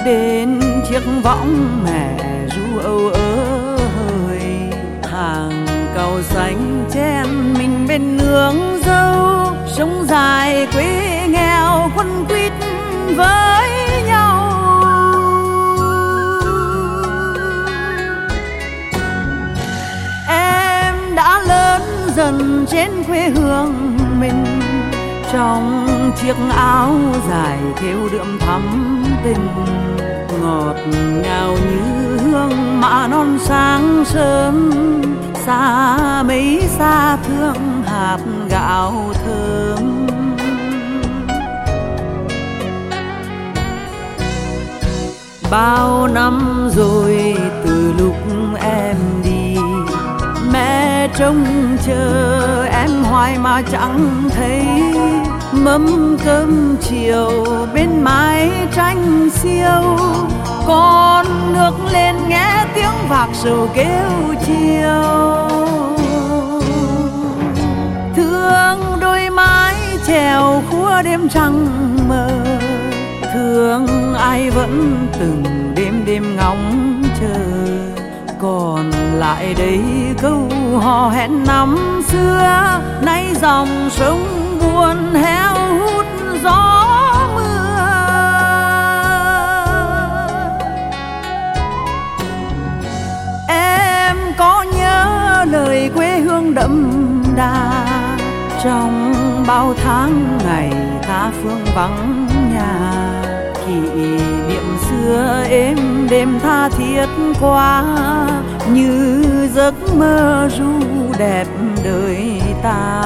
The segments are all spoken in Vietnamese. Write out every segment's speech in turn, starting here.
bên chiếc võng mẹ ru âu ơi, hàng cầu xanh chen mình bên nương dâu, sống dài quê nghèo quấn quýt với nhau. Em đã lớn dần trên quê hương mình, trong chiếc áo dài thêu đượm thắm tình, ngọt ngào như hương mạ non sáng sớm, xa mấy xa thương hạt gạo thơm. Bao năm rồi từ lúc em đi, mẹ trông chờ em hoài mà chẳng thấy, mâm cơm chiều bên mái tranh xiêu, con nước lên nghe tiếng vạc sầu kêu chiều. Thương đôi mái chèo khua đêm trăng mờ, thương ai vẫn từng đêm đêm ngóng chờ, còn lại đây câu hò hẹn năm xưa, nay dòng sông buồn héo hút gió mưa. Em có nhớ lời quê hương đậm đà, trong bao tháng ngày tha phương vắng nhà, kỷ niệm xưa êm đêm tha thiết quá, như giấc mơ ru đẹp đời ta.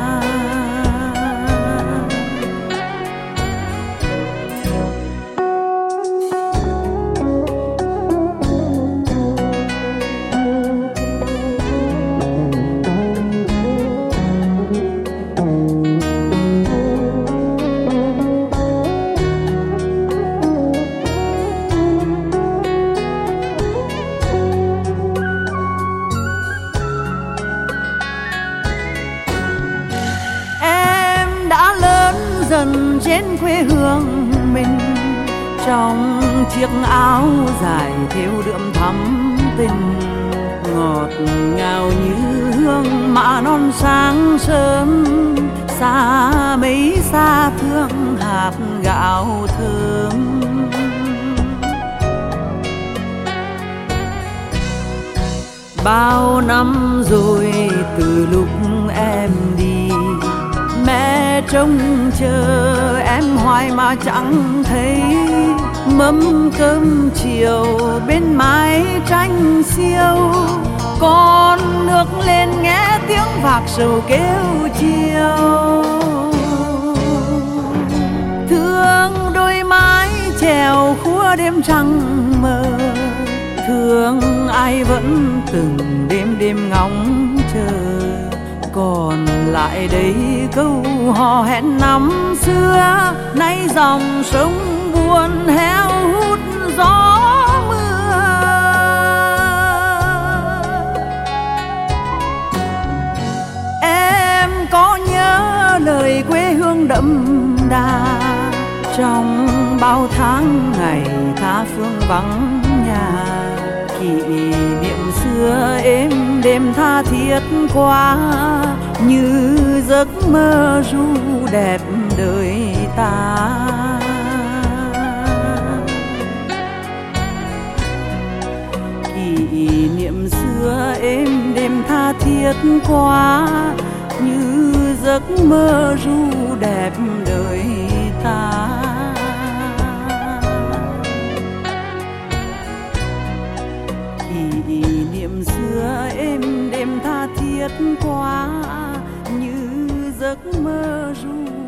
Dần trên quê hương mình, trong chiếc áo dài thêu đượm thắm tình, ngọt ngào như hương mạ non sáng sớm, xa mấy xa thương hạt gạo thơm. Bao năm rồi từ lúc em đi, mẹ trông chờ em hoài mà chẳng thấy, mâm cơm chiều bên mái tranh xiêu, con nước lên nghe tiếng vạc sầu kêu chiều. Thương đôi mái chèo khua đêm trăng mờ, thương ai vẫn từng đêm đêm ngóng chờ, còn lại đây câu hò hẹn năm xưa, nay dòng sông buồn héo hút gió mưa. Em có nhớ lời quê hương đậm đà, trong bao tháng ngày tha phương vắng nhà, kỷ niệm xưa êm đêm tha thiết quá, như giấc mơ ru đẹp đời ta. Kỷ niệm xưa êm đêm tha thiết quá, như giấc mơ ru đẹp đời ta. Kỷ niệm xưa êm đêm tha thiết quá, như giấc mơ ru